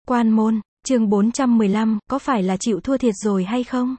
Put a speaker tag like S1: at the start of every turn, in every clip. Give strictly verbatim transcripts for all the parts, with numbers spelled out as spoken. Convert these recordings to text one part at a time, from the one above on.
S1: Quan môn, chương bốn trăm mười lăm, có phải là chịu thua thiệt rồi hay không?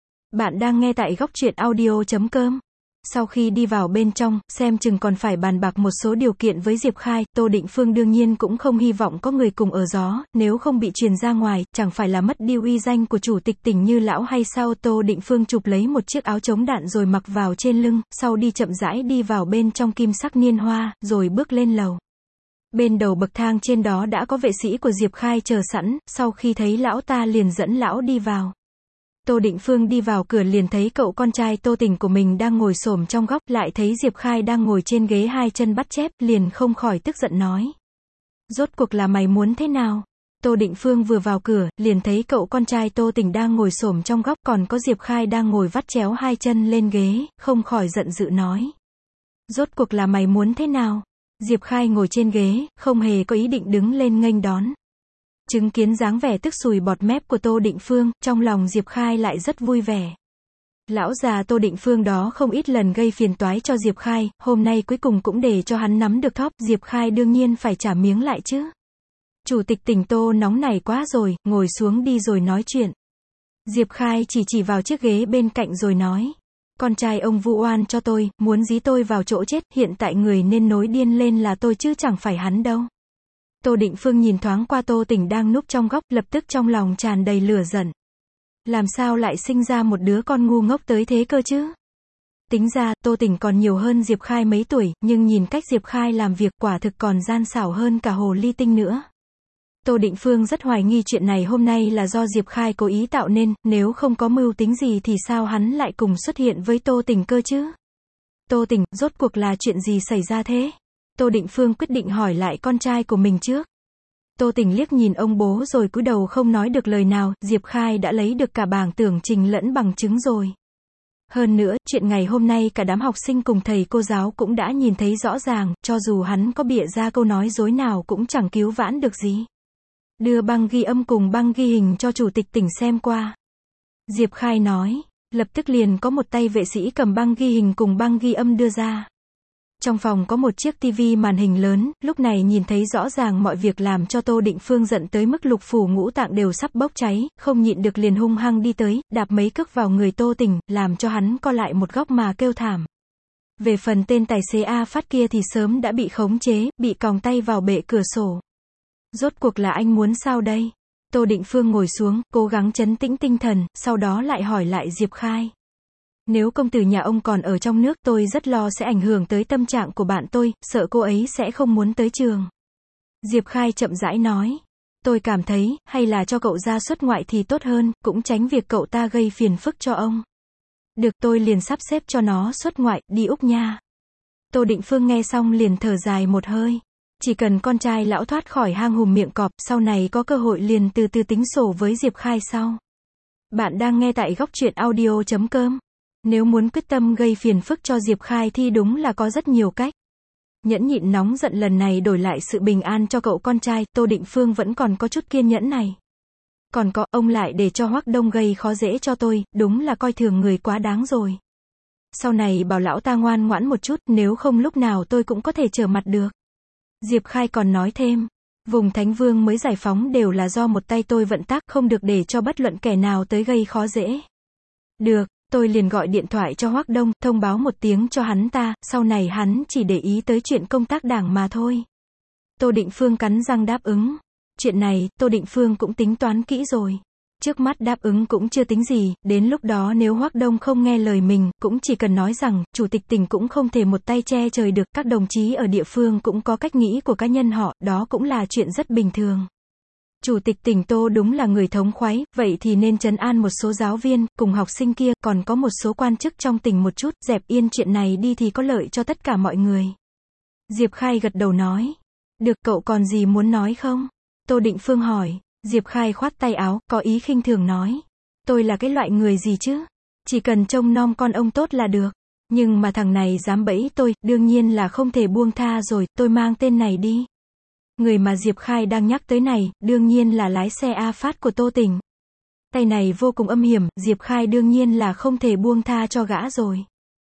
S1: Bạn đang nghe tại góc truyện audio chấm com. Sau khi đi vào bên trong, xem chừng còn phải bàn bạc một số điều kiện với Diệp Khai, Tô Định Phương đương nhiên cũng không hy vọng có người cùng ở gió, nếu không bị truyền ra ngoài, chẳng phải là mất đi uy danh của chủ tịch tỉnh Như lão hay sao? Tô Định Phương chụp lấy một chiếc áo chống đạn rồi mặc vào trên lưng, sau đi chậm rãi đi vào bên trong Kim Sắc Niên Hoa, rồi bước lên lầu. Bên đầu bậc thang trên đó đã có vệ sĩ của Diệp Khai chờ sẵn, sau khi thấy lão ta liền dẫn lão đi vào. Tô Định Phương đi vào cửa liền thấy cậu con trai Tô Tình của mình đang ngồi xổm trong góc, lại thấy Diệp Khai đang ngồi trên ghế hai chân bắt chép, liền không khỏi tức giận nói. Rốt cuộc là mày muốn thế nào? Tô Định Phương vừa vào cửa, liền thấy cậu con trai Tô Tình đang ngồi xổm trong góc, còn có Diệp Khai đang ngồi vắt chéo hai chân lên ghế, không khỏi giận dữ nói. Rốt cuộc là mày muốn thế nào? Diệp Khai ngồi trên ghế, không hề có ý định đứng lên nghênh đón. Chứng kiến dáng vẻ tức sùi bọt mép của Tô Định Phương, trong lòng Diệp Khai lại rất vui vẻ. Lão già Tô Định Phương đó không ít lần gây phiền toái cho Diệp Khai, hôm nay cuối cùng cũng để cho hắn nắm được thóp, Diệp Khai đương nhiên phải trả miếng lại chứ. Chủ tịch tỉnh Tô nóng này quá rồi, ngồi xuống đi rồi nói chuyện. Diệp Khai chỉ chỉ vào chiếc ghế bên cạnh rồi nói. Con trai ông vu oan cho tôi, muốn dí tôi vào chỗ chết, hiện tại người nên nối điên lên là tôi chứ chẳng phải hắn đâu. Tô Định Phương nhìn thoáng qua Tô Tình đang núp trong góc, lập tức trong lòng tràn đầy lửa giận. Làm sao lại sinh ra một đứa con ngu ngốc tới thế cơ chứ? Tính ra, Tô Tình còn nhiều hơn Diệp Khai mấy tuổi, nhưng nhìn cách Diệp Khai làm việc quả thực còn gian xảo hơn cả hồ ly tinh nữa. Tô Định Phương rất hoài nghi chuyện này hôm nay là do Diệp Khai cố ý tạo nên, nếu không có mưu tính gì thì sao hắn lại cùng xuất hiện với Tô Tình cơ chứ? Tô Tình, rốt cuộc là chuyện gì xảy ra thế? Tô Định Phương quyết định hỏi lại con trai của mình trước. Tô Tình liếc nhìn ông bố rồi cúi đầu không nói được lời nào, Diệp Khai đã lấy được cả bảng tưởng trình lẫn bằng chứng rồi. Hơn nữa, chuyện ngày hôm nay cả đám học sinh cùng thầy cô giáo cũng đã nhìn thấy rõ ràng, cho dù hắn có bịa ra câu nói dối nào cũng chẳng cứu vãn được gì. Đưa băng ghi âm cùng băng ghi hình cho chủ tịch tỉnh xem qua. Diệp Khai nói, lập tức liền có một tay vệ sĩ cầm băng ghi hình cùng băng ghi âm đưa ra. Trong phòng có một chiếc tivi màn hình lớn, lúc này nhìn thấy rõ ràng mọi việc làm cho Tô Định Phương giận tới mức lục phủ ngũ tạng đều sắp bốc cháy, không nhịn được liền hung hăng đi tới, đạp mấy cước vào người Tô Tình, làm cho hắn co lại một góc mà kêu thảm. Về phần tên tài xế A Phát kia thì sớm đã bị khống chế, bị còng tay vào bệ cửa sổ. Rốt cuộc là anh muốn sao đây? Tô Định Phương ngồi xuống, cố gắng trấn tĩnh tinh thần, sau đó lại hỏi lại Diệp Khai. Nếu công tử nhà ông còn ở trong nước, tôi rất lo sẽ ảnh hưởng tới tâm trạng của bạn tôi, sợ cô ấy sẽ không muốn tới trường. Diệp Khai chậm rãi nói. Tôi cảm thấy, hay là cho cậu ra xuất ngoại thì tốt hơn, cũng tránh việc cậu ta gây phiền phức cho ông. Được, tôi liền sắp xếp cho nó xuất ngoại, đi Úc nha. Tô Định Phương nghe xong liền thở dài một hơi. Chỉ cần con trai lão thoát khỏi hang hùm miệng cọp, sau này có cơ hội liền từ từ tính sổ với Diệp Khai sau. Bạn đang nghe tại góc truyện audio chấm com. Nếu muốn quyết tâm gây phiền phức cho Diệp Khai thì đúng là có rất nhiều cách. Nhẫn nhịn nóng giận lần này đổi lại sự bình an cho cậu con trai, Tô Định Phương vẫn còn có chút kiên nhẫn này. Còn có, ông lại để cho Hoắc Đông gây khó dễ cho tôi, đúng là coi thường người quá đáng rồi. Sau này bảo lão ta ngoan ngoãn một chút, nếu không lúc nào tôi cũng có thể trở mặt được. Diệp Khai còn nói thêm, vùng Thánh Vương mới giải phóng đều là do một tay tôi vận tác, không được để cho bất luận kẻ nào tới gây khó dễ. Được, tôi liền gọi điện thoại cho Hoắc Đông, thông báo một tiếng cho hắn ta, sau này hắn chỉ để ý tới chuyện công tác đảng mà thôi. Tô Định Phương cắn răng đáp ứng. Chuyện này, Tô Định Phương cũng tính toán kỹ rồi. Trước mắt đáp ứng cũng chưa tính gì, đến lúc đó nếu Hoắc Đông không nghe lời mình, cũng chỉ cần nói rằng, chủ tịch tỉnh cũng không thể một tay che trời được, các đồng chí ở địa phương cũng có cách nghĩ của cá nhân họ, đó cũng là chuyện rất bình thường. Chủ tịch tỉnh Tô đúng là người thống khoái, vậy thì nên trấn an một số giáo viên, cùng học sinh kia, còn có một số quan chức trong tỉnh một chút, dẹp yên chuyện này đi thì có lợi cho tất cả mọi người. Diệp Khai gật đầu nói. Được, cậu còn gì muốn nói không? Tô Định Phương hỏi. Diệp Khai khoát tay áo, có ý khinh thường nói. Tôi là cái loại người gì chứ? Chỉ cần trông nom con ông tốt là được. Nhưng mà thằng này dám bẫy tôi, đương nhiên là không thể buông tha rồi, tôi mang tên này đi. Người mà Diệp Khai đang nhắc tới này, đương nhiên là lái xe A Phát của Tô Tình. Tay này vô cùng âm hiểm, Diệp Khai đương nhiên là không thể buông tha cho gã rồi.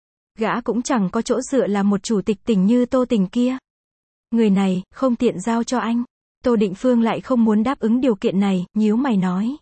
S1: Gã cũng chẳng có chỗ dựa là một chủ tịch tỉnh như Tô Tình kia. Người này, không tiện giao cho anh. Tô Định Phương lại không muốn đáp ứng điều kiện này, nhíu mày nói.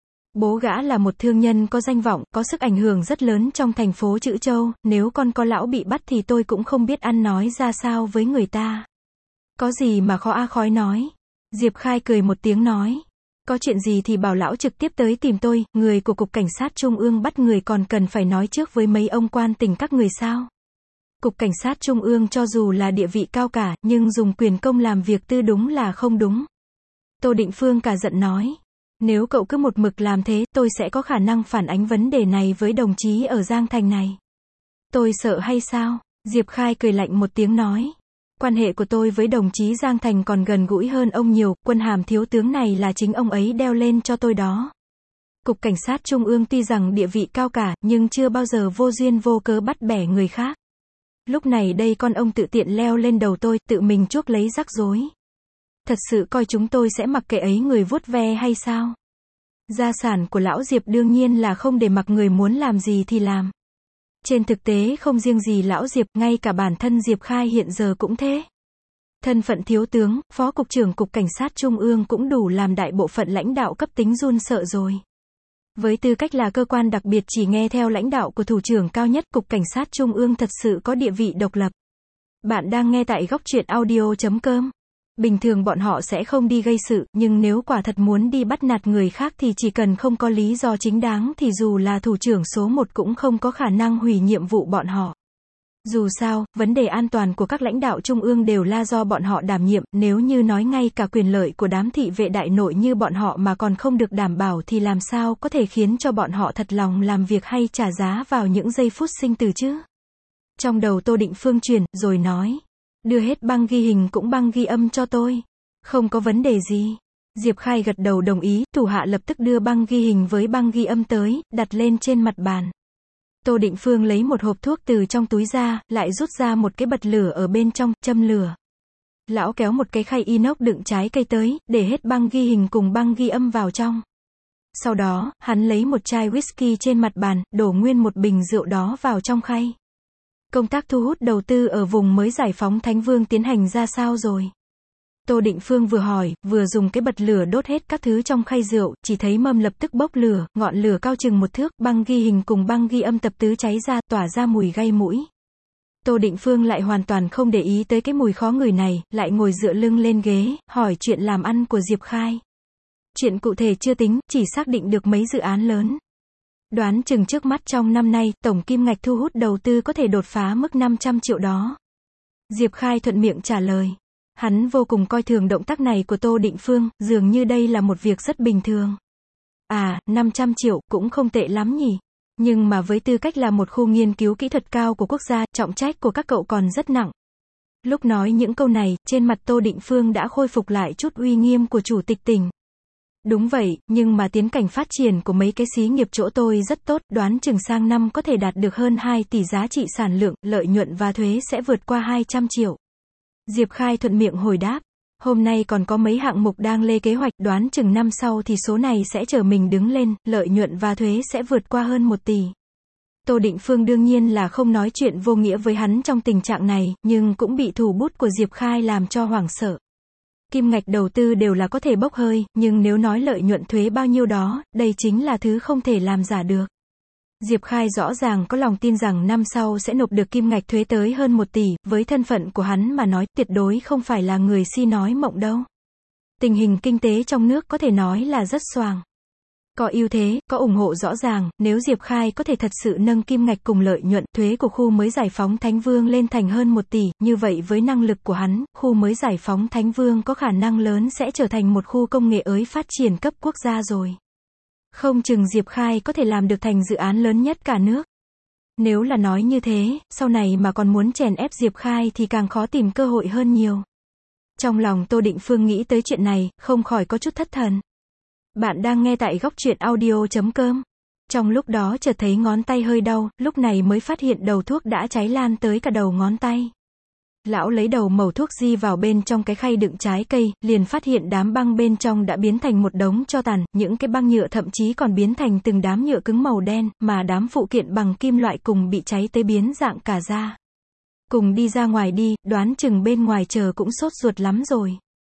S1: Bố gã là một thương nhân có danh vọng, có sức ảnh hưởng rất lớn trong thành phố Trữ Châu, nếu con có lão bị bắt thì tôi cũng không biết ăn nói ra sao với người ta. Có gì mà khó a khói nói. Diệp Khai cười một tiếng nói. Có chuyện gì thì bảo lão trực tiếp tới tìm tôi, người của Cục Cảnh sát Trung ương bắt người còn cần phải nói trước với mấy ông quan tỉnh các người sao. Cục Cảnh sát Trung ương cho dù là địa vị cao cả, nhưng dùng quyền công làm việc tư đúng là không đúng. Tô Định Phương cả giận nói. Nếu cậu cứ một mực làm thế, tôi sẽ có khả năng phản ánh vấn đề này với đồng chí ở Giang Thành này. Tôi sợ hay sao? Diệp Khai cười lạnh một tiếng nói. Quan hệ của tôi với đồng chí Giang Thành còn gần gũi hơn ông nhiều, quân hàm thiếu tướng này là chính ông ấy đeo lên cho tôi đó. Cục Cảnh sát Trung ương tuy rằng địa vị cao cả, nhưng chưa bao giờ vô duyên vô cớ bắt bẻ người khác. Lúc này đây con ông tự tiện leo lên đầu tôi, tự mình chuốc lấy rắc rối. Thật sự coi chúng tôi sẽ mặc kệ ấy người vuốt ve hay sao? Gia sản của lão Diệp đương nhiên là không để mặc người muốn làm gì thì làm. Trên thực tế không riêng gì lão Diệp, ngay cả bản thân Diệp Khai hiện giờ cũng thế. Thân phận thiếu tướng, phó cục trưởng Cục Cảnh sát Trung ương cũng đủ làm đại bộ phận lãnh đạo cấp tính run sợ rồi. Với tư cách là cơ quan đặc biệt chỉ nghe theo lãnh đạo của thủ trưởng cao nhất, Cục Cảnh sát Trung ương thật sự có địa vị độc lập. Bạn đang nghe tại góc truyện audio chấm com. Bình thường bọn họ sẽ không đi gây sự, nhưng nếu quả thật muốn đi bắt nạt người khác thì chỉ cần không có lý do chính đáng thì dù là thủ trưởng số một cũng không có khả năng hủy nhiệm vụ bọn họ. Dù sao, vấn đề an toàn của các lãnh đạo trung ương đều là do bọn họ đảm nhiệm, nếu như nói ngay cả quyền lợi của đám thị vệ đại nội như bọn họ mà còn không được đảm bảo thì làm sao có thể khiến cho bọn họ thật lòng làm việc hay trả giá vào những giây phút sinh tử chứ? Trong đầu Tô Định Phương chuyển, rồi nói. Đưa hết băng ghi hình cũng băng ghi âm cho tôi. Không có vấn đề gì. Diệp Khai gật đầu đồng ý, thủ hạ lập tức đưa băng ghi hình với băng ghi âm tới, đặt lên trên mặt bàn. Tô Định Phương lấy một hộp thuốc từ trong túi ra, lại rút ra một cái bật lửa ở bên trong, châm lửa. Lão kéo một cái khay inox đựng trái cây tới, để hết băng ghi hình cùng băng ghi âm vào trong. Sau đó, hắn lấy một chai whisky trên mặt bàn, đổ nguyên một bình rượu đó vào trong khay. Công tác thu hút đầu tư ở vùng mới giải phóng Thánh Vương tiến hành ra sao rồi? Tô Định Phương vừa hỏi, vừa dùng cái bật lửa đốt hết các thứ trong khay rượu, chỉ thấy mâm lập tức bốc lửa, ngọn lửa cao chừng một thước, băng ghi hình cùng băng ghi âm tập tứ cháy ra, tỏa ra mùi gây mũi. Tô Định Phương lại hoàn toàn không để ý tới cái mùi khó ngửi này, lại ngồi dựa lưng lên ghế, hỏi chuyện làm ăn của Diệp Khai. Chuyện cụ thể chưa tính, chỉ xác định được mấy dự án lớn. Đoán chừng trước mắt trong năm nay, tổng kim ngạch thu hút đầu tư có thể đột phá mức năm trăm triệu đó. Diệp Khai thuận miệng trả lời. Hắn vô cùng coi thường động tác này của Tô Định Phương, dường như đây là một việc rất bình thường. À, năm trăm triệu, cũng không tệ lắm nhỉ. Nhưng mà với tư cách là một khu nghiên cứu kỹ thuật cao của quốc gia, trọng trách của các cậu còn rất nặng. Lúc nói những câu này, trên mặt Tô Định Phương đã khôi phục lại chút uy nghiêm của chủ tịch tỉnh. Đúng vậy, nhưng mà tiến cảnh phát triển của mấy cái xí nghiệp chỗ tôi rất tốt, đoán chừng sang năm có thể đạt được hơn hai tỷ giá trị sản lượng, lợi nhuận và thuế sẽ vượt qua hai trăm triệu. Diệp Khai thuận miệng hồi đáp, hôm nay còn có mấy hạng mục đang lê kế hoạch, đoán chừng năm sau thì số này sẽ trở mình đứng lên, lợi nhuận và thuế sẽ vượt qua hơn một tỷ. Tô Định Phương đương nhiên là không nói chuyện vô nghĩa với hắn trong tình trạng này, nhưng cũng bị thủ bút của Diệp Khai làm cho hoảng sợ. Kim ngạch đầu tư đều là có thể bốc hơi, nhưng nếu nói lợi nhuận thuế bao nhiêu đó, đây chính là thứ không thể làm giả được. Diệp Khai rõ ràng có lòng tin rằng năm sau sẽ nộp được kim ngạch thuế tới hơn một tỷ, với thân phận của hắn mà nói, tuyệt đối không phải là người si nói mộng đâu. Tình hình kinh tế trong nước có thể nói là rất xoàng. Có ưu thế, có ủng hộ rõ ràng, nếu Diệp Khai có thể thật sự nâng kim ngạch cùng lợi nhuận thuế của khu mới giải phóng Thánh Vương lên thành hơn một tỷ, như vậy với năng lực của hắn, khu mới giải phóng Thánh Vương có khả năng lớn sẽ trở thành một khu công nghệ ới phát triển cấp quốc gia rồi. Không chừng Diệp Khai có thể làm được thành dự án lớn nhất cả nước. Nếu là nói như thế, sau này mà còn muốn chèn ép Diệp Khai thì càng khó tìm cơ hội hơn nhiều. Trong lòng Tô Định Phương nghĩ tới chuyện này, không khỏi có chút thất thần. Bạn đang nghe tại góc truyện audio chấm com. Trong lúc đó chợt thấy ngón tay hơi đau, lúc này mới phát hiện đầu thuốc đã cháy lan tới cả đầu ngón tay. Lão lấy đầu mẩu thuốc di vào bên trong cái khay đựng trái cây, liền phát hiện đám băng bên trong đã biến thành một đống tro tàn, những cái băng nhựa thậm chí còn biến thành từng đám nhựa cứng màu đen, mà đám phụ kiện bằng kim loại cùng bị cháy tới biến dạng cả ra. Cùng đi ra ngoài đi, đoán chừng bên ngoài chờ cũng sốt ruột lắm rồi.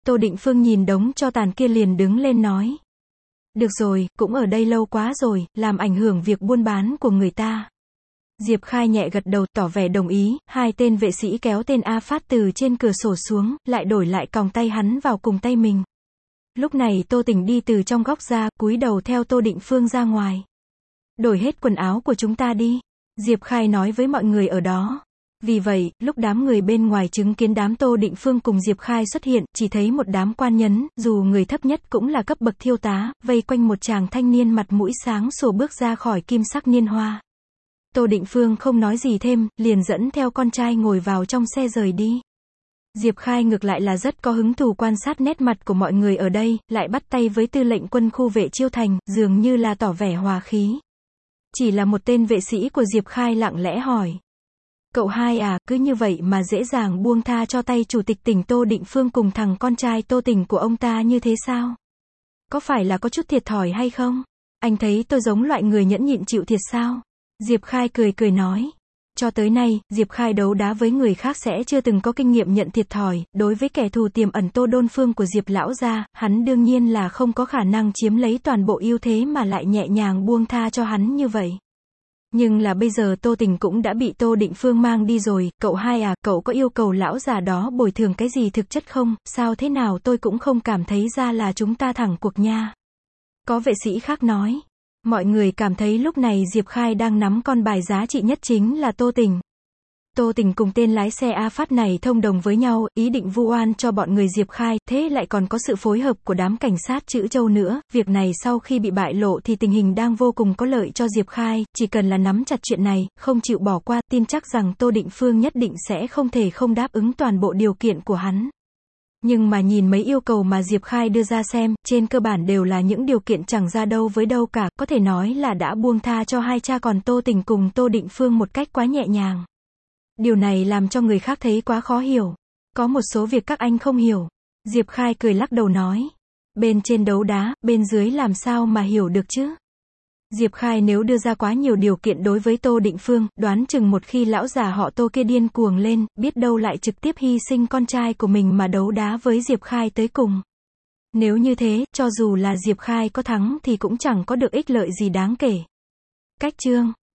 S1: Tô Định Phương nhìn đống tro tàn kia liền đứng lên nói. Được rồi, cũng ở đây lâu quá rồi, làm ảnh hưởng việc buôn bán của người ta. Diệp Khai nhẹ gật đầu, tỏ vẻ đồng ý, hai tên vệ sĩ kéo tên A Phát từ trên cửa sổ xuống, lại đổi lại còng tay hắn vào cùng tay mình. Lúc này Tô Tình đi từ trong góc ra, cúi đầu theo Tô Định Phương ra ngoài. Đổi hết quần áo của chúng ta đi. Diệp Khai nói với mọi người ở đó. Vì vậy, lúc đám người bên ngoài chứng kiến đám Tô Định Phương cùng Diệp Khai xuất hiện, chỉ thấy một đám quan nhấn, dù người thấp nhất cũng là cấp bậc thiêu tá, vây quanh một chàng thanh niên mặt mũi sáng sủa bước ra khỏi kim sắc niên hoa. Tô Định Phương không nói gì thêm, liền dẫn theo con trai ngồi vào trong xe rời đi. Diệp Khai ngược lại là rất có hứng thú quan sát nét mặt của mọi người ở đây, lại bắt tay với tư lệnh quân khu vệ Chiêu Thành, dường như là tỏ vẻ hòa khí. Chỉ là một tên vệ sĩ của Diệp Khai lặng lẽ hỏi. Cậu hai à, cứ như vậy mà dễ dàng buông tha cho tay chủ tịch tỉnh Tô Định Phương cùng thằng con trai Tô Tình của ông ta như thế sao? Có phải là có chút thiệt thòi hay không? Anh thấy tôi giống loại người nhẫn nhịn chịu thiệt sao? Diệp Khai cười cười nói. Cho tới nay, Diệp Khai đấu đá với người khác sẽ chưa từng có kinh nghiệm nhận thiệt thòi, đối với kẻ thù tiềm ẩn Tô Đôn Phương của Diệp lão gia, hắn đương nhiên là không có khả năng chiếm lấy toàn bộ ưu thế mà lại nhẹ nhàng buông tha cho hắn như vậy. Nhưng là bây giờ Tô Tình cũng đã bị Tô Định Phương mang đi rồi, cậu hai à, cậu có yêu cầu lão già đó bồi thường cái gì thực chất không, sao thế nào tôi cũng không cảm thấy ra là chúng ta thẳng cuộc nha. Có vệ sĩ khác nói. Mọi người cảm thấy lúc này Diệp Khai đang nắm con bài giá trị nhất chính là Tô Tình. Tô Tình cùng tên lái xe A Phát này thông đồng với nhau, ý định vu oan cho bọn người Diệp Khai, thế lại còn có sự phối hợp của đám cảnh sát chữ Châu nữa, việc này sau khi bị bại lộ thì tình hình đang vô cùng có lợi cho Diệp Khai, chỉ cần là nắm chặt chuyện này, không chịu bỏ qua, tin chắc rằng Tô Định Phương nhất định sẽ không thể không đáp ứng toàn bộ điều kiện của hắn. Nhưng mà nhìn mấy yêu cầu mà Diệp Khai đưa ra xem, trên cơ bản đều là những điều kiện chẳng ra đâu với đâu cả, có thể nói là đã buông tha cho hai cha con Tô Tình cùng Tô Định Phương một cách quá nhẹ nhàng. Điều này làm cho người khác thấy quá khó hiểu. Có một số việc các anh không hiểu. Diệp Khai cười lắc đầu nói. Bên trên đấu đá, bên dưới làm sao mà hiểu được chứ? Diệp Khai nếu đưa ra quá nhiều điều kiện đối với Tô Định Phương, đoán chừng một khi lão già họ Tô kia điên cuồng lên, biết đâu lại trực tiếp hy sinh con trai của mình mà đấu đá với Diệp Khai tới cùng. Nếu như thế, cho dù là Diệp Khai có thắng thì cũng chẳng có được ích lợi gì đáng kể. Cách chương